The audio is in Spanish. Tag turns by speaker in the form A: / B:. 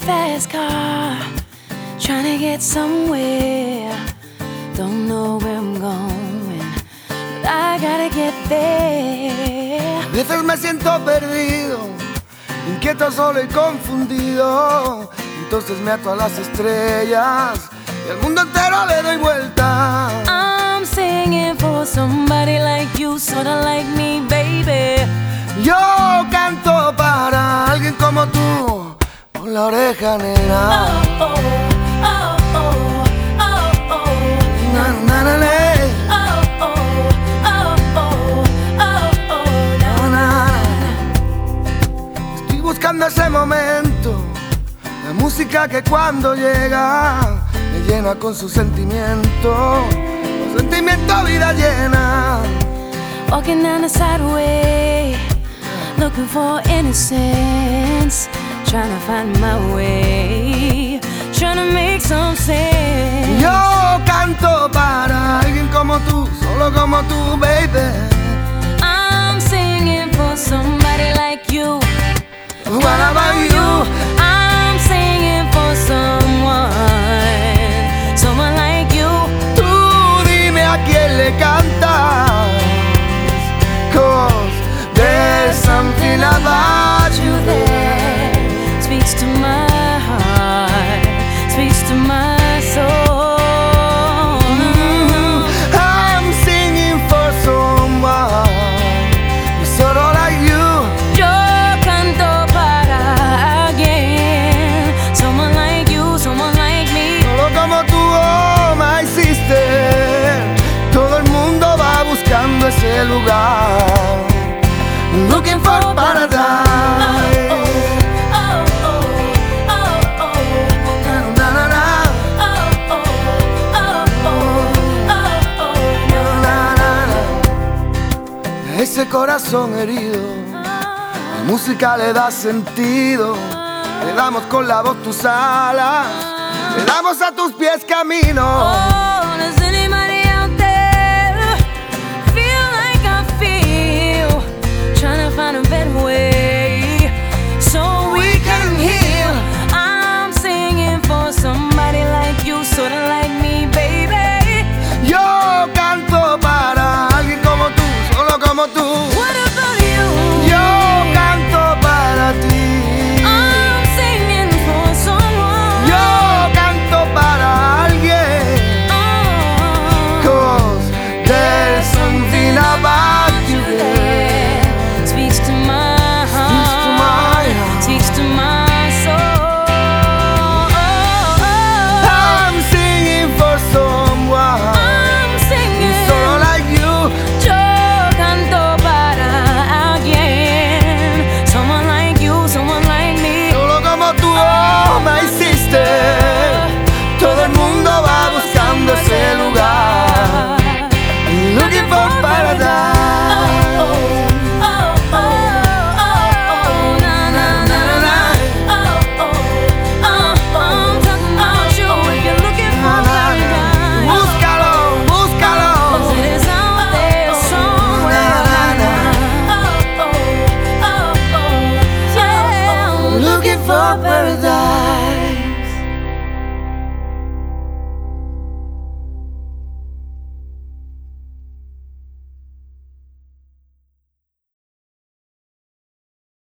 A: fast car, trying to get somewhere. Don't know where I'm going, but I gotta get there.
B: A veces me siento perdido, inquieto, solo y confundido. Entonces me ato a las estrellas y al mundo entero le doy vuelta.
A: I'm singing for somebody like you, sorta like me, baby.
B: Yo canto para alguien como tú, con la oreja negra.
A: Oh, oh, oh, oh, oh, oh.
B: Na, na, na, na.
A: Oh, oh, oh, oh, oh, oh, na, na.
B: Estoy buscando ese momento, la música que cuando llega me llena con su sentimiento, con sentimiento vida llena.
A: Walking down the sideway, looking for innocence, trying to find my way, trying to make some sense.
B: Yo canto para alguien como tú, solo como tú, baby.
A: I'm singing for somebody like you.
B: What about you?
A: I'm singing for someone like you.
B: Tú dime a quién le cantas, 'cause there's something about you there.
A: Speaks to my heart, speaks to my soul.
B: I'm singing for someone sort of like you.
A: Yo canto para alguien, someone like you, someone like me.
B: Solo como tú, oh my sister. Todo el mundo va buscando ese lugar, looking for paradise. Ese corazón herido, la música le da sentido. Le damos con la voz tus alas, le damos a tus pies camino.